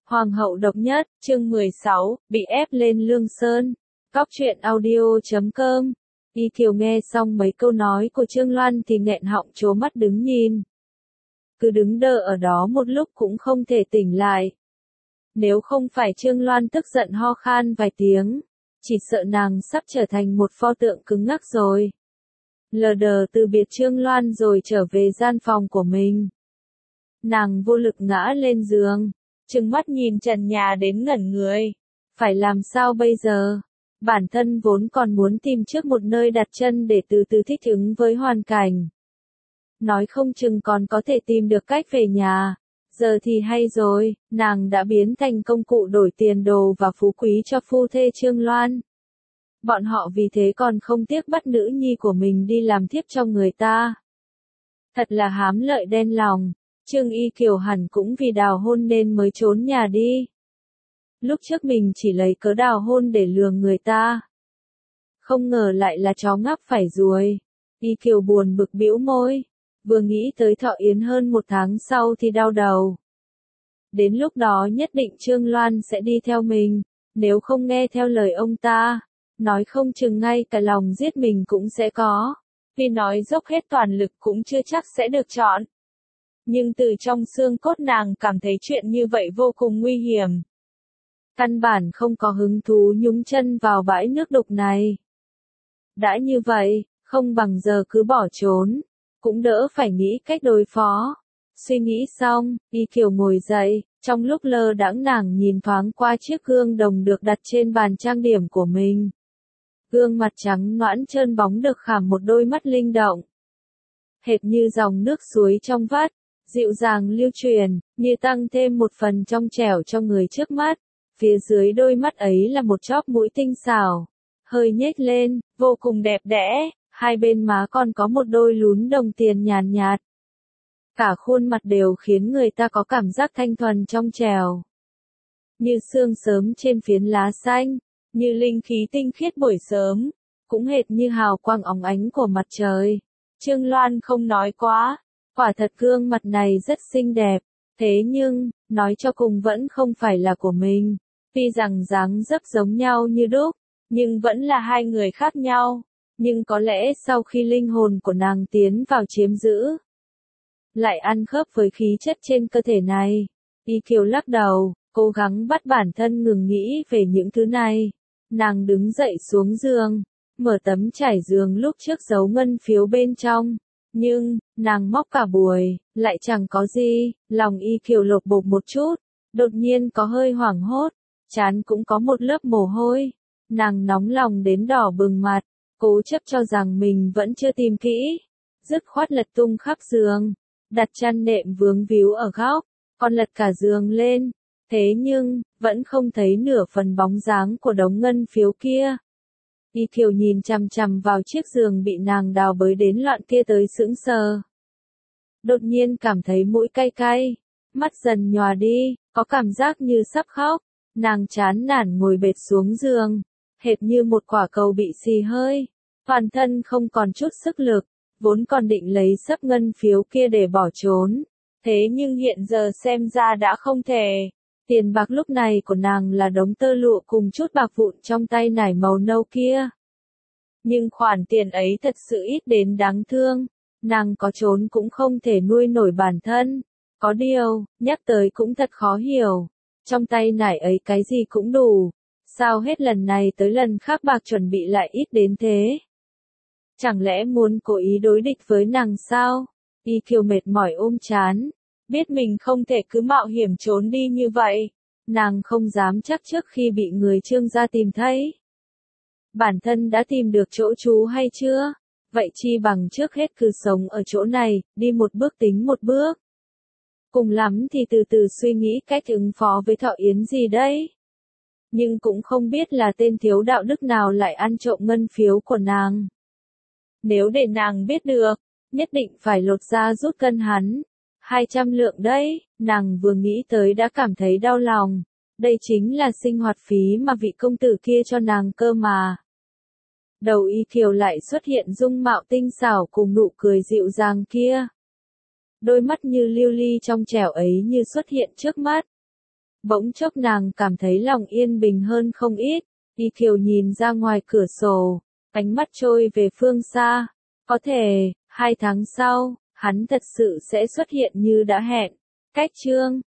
Hoàng hậu độc nhất, chương 16, bị ép lên Lương Sơn. Cóc truyện audio.com. Y Kiều nghe xong mấy câu nói của Trương Loan thì nghẹn họng trố mắt đứng nhìn. Cứ đứng đơ ở đó một lúc cũng không thể tỉnh lại. Nếu không phải Trương Loan tức giận ho khan vài tiếng, chỉ sợ nàng sắp trở thành một pho tượng cứng ngắc rồi. Lờ đờ từ biệt Trương Loan rồi trở về gian phòng của mình. Nàng vô lực ngã lên giường, trừng mắt nhìn trần nhà đến ngẩn người. Phải làm sao bây giờ? Bản thân vốn còn muốn tìm trước một nơi đặt chân để từ từ thích ứng với hoàn cảnh. Nói không chừng còn có thể tìm được cách về nhà. Giờ thì hay rồi, nàng đã biến thành công cụ đổi tiền đồ và phú quý cho phu thê Trương Loan. Bọn họ vì thế còn không tiếc bắt nữ nhi của mình đi làm thiếp cho người ta. Thật là hám lợi đen lòng. Trương Y Kiều hẳn cũng vì đào hôn nên mới trốn nhà đi. Lúc trước mình chỉ lấy cớ đào hôn để lừa người ta. Không ngờ lại là chó ngáp phải ruồi. Y Kiều buồn bực bĩu môi. Vừa nghĩ tới Thọ Yến hơn một tháng sau thì đau đầu. Đến lúc đó nhất định Trương Loan sẽ đi theo mình. Nếu không nghe theo lời ông ta, nói không chừng ngay cả lòng giết mình cũng sẽ có. Vì nói dốc hết toàn lực cũng chưa chắc sẽ được chọn. Nhưng từ trong xương cốt nàng cảm thấy chuyện như vậy vô cùng nguy hiểm. Căn bản không có hứng thú nhúng chân vào bãi nước đục này. Đã như vậy, không bằng giờ cứ bỏ trốn, cũng đỡ phải nghĩ cách đối phó. Suy nghĩ xong, Y Kiều ngồi dậy, trong lúc lơ đãng nàng nhìn thoáng qua chiếc gương đồng được đặt trên bàn trang điểm của mình. Gương mặt trắng nõn trơn bóng được khảm một đôi mắt linh động. Hệt như dòng nước suối trong vắt, dịu dàng lưu truyền, như tăng thêm một phần trong trẻo cho người trước mắt. Phía dưới đôi mắt ấy là một chóp mũi tinh xảo, hơi nhếch lên, vô cùng đẹp đẽ, hai bên má còn có một đôi lún đồng tiền nhàn nhạt. Cả khuôn mặt đều khiến người ta có cảm giác thanh thuần trong trẻo. Như sương sớm trên phiến lá xanh, như linh khí tinh khiết buổi sớm, cũng hệt như hào quang óng ánh của mặt trời. Trương Loan không nói quá. Quả thật gương mặt này rất xinh đẹp, thế nhưng, nói cho cùng vẫn không phải là của mình. Tuy rằng dáng dấp giống nhau như đúc, nhưng vẫn là hai người khác nhau. Nhưng có lẽ sau khi linh hồn của nàng tiến vào chiếm giữ, lại ăn khớp với khí chất trên cơ thể này. Y Kiều lắc đầu, cố gắng bắt bản thân ngừng nghĩ về những thứ này. Nàng đứng dậy xuống giường, mở tấm trải giường lúc trước giấu ngân phiếu bên trong. Nhưng, nàng móc cả buổi, lại chẳng có gì, lòng Y Kiều lột bột một chút, đột nhiên có hơi hoảng hốt, trán cũng có một lớp mồ hôi, nàng nóng lòng đến đỏ bừng mặt, cố chấp cho rằng mình vẫn chưa tìm kỹ, dứt khoát lật tung khắp giường, đặt chăn nệm vướng víu ở góc, còn lật cả giường lên, thế nhưng, vẫn không thấy nửa phần bóng dáng của đống ngân phiếu kia. Y Kiều nhìn chằm chằm vào chiếc giường bị nàng đào bới đến loạn kia tới sững sờ. Đột nhiên cảm thấy mũi cay cay, mắt dần nhòa đi, có cảm giác như sắp khóc. Nàng chán nản ngồi bệt xuống giường, hệt như một quả cầu bị xì hơi, toàn thân không còn chút sức lực, vốn còn định lấy xấp ngân phiếu kia để bỏ trốn. Thế nhưng hiện giờ xem ra đã không thể. Tiền bạc lúc này của nàng là đống tơ lụa cùng chút bạc vụn trong tay nải màu nâu kia. Nhưng khoản tiền ấy thật sự ít đến đáng thương, nàng có trốn cũng không thể nuôi nổi bản thân. Có điều, nhắc tới cũng thật khó hiểu, trong tay nải ấy cái gì cũng đủ, sao hết lần này tới lần khác bạc chuẩn bị lại ít đến thế? Chẳng lẽ muốn cố ý đối địch với nàng sao? Y Kiều mệt mỏi ôm trán. Biết mình không thể cứ mạo hiểm trốn đi như vậy, nàng không dám chắc trước khi bị người Trương gia tìm thấy. Bản thân đã tìm được chỗ trú hay chưa? Vậy chi bằng trước hết cứ sống ở chỗ này, đi một bước tính một bước. Cùng lắm thì từ từ suy nghĩ cách ứng phó với Thọ Yến gì đấy. Nhưng cũng không biết là tên thiếu đạo đức nào lại ăn trộm ngân phiếu của nàng. Nếu để nàng biết được, nhất định phải lột ra rút cân hắn. 200 lượng đấy, nàng vừa nghĩ tới đã cảm thấy đau lòng. Đây chính là sinh hoạt phí mà vị công tử kia cho nàng cơ mà. Đầu Y Kiều lại xuất hiện dung mạo tinh xảo cùng nụ cười dịu dàng kia. Đôi mắt như lưu ly trong trẻo ấy như xuất hiện trước mắt. Bỗng chốc nàng cảm thấy lòng yên bình hơn không ít. Y Thiều nhìn ra ngoài cửa sổ, ánh mắt trôi về phương xa. Có thể, 2 tháng sau, hắn thật sự sẽ xuất hiện như đã hẹn. Cách chương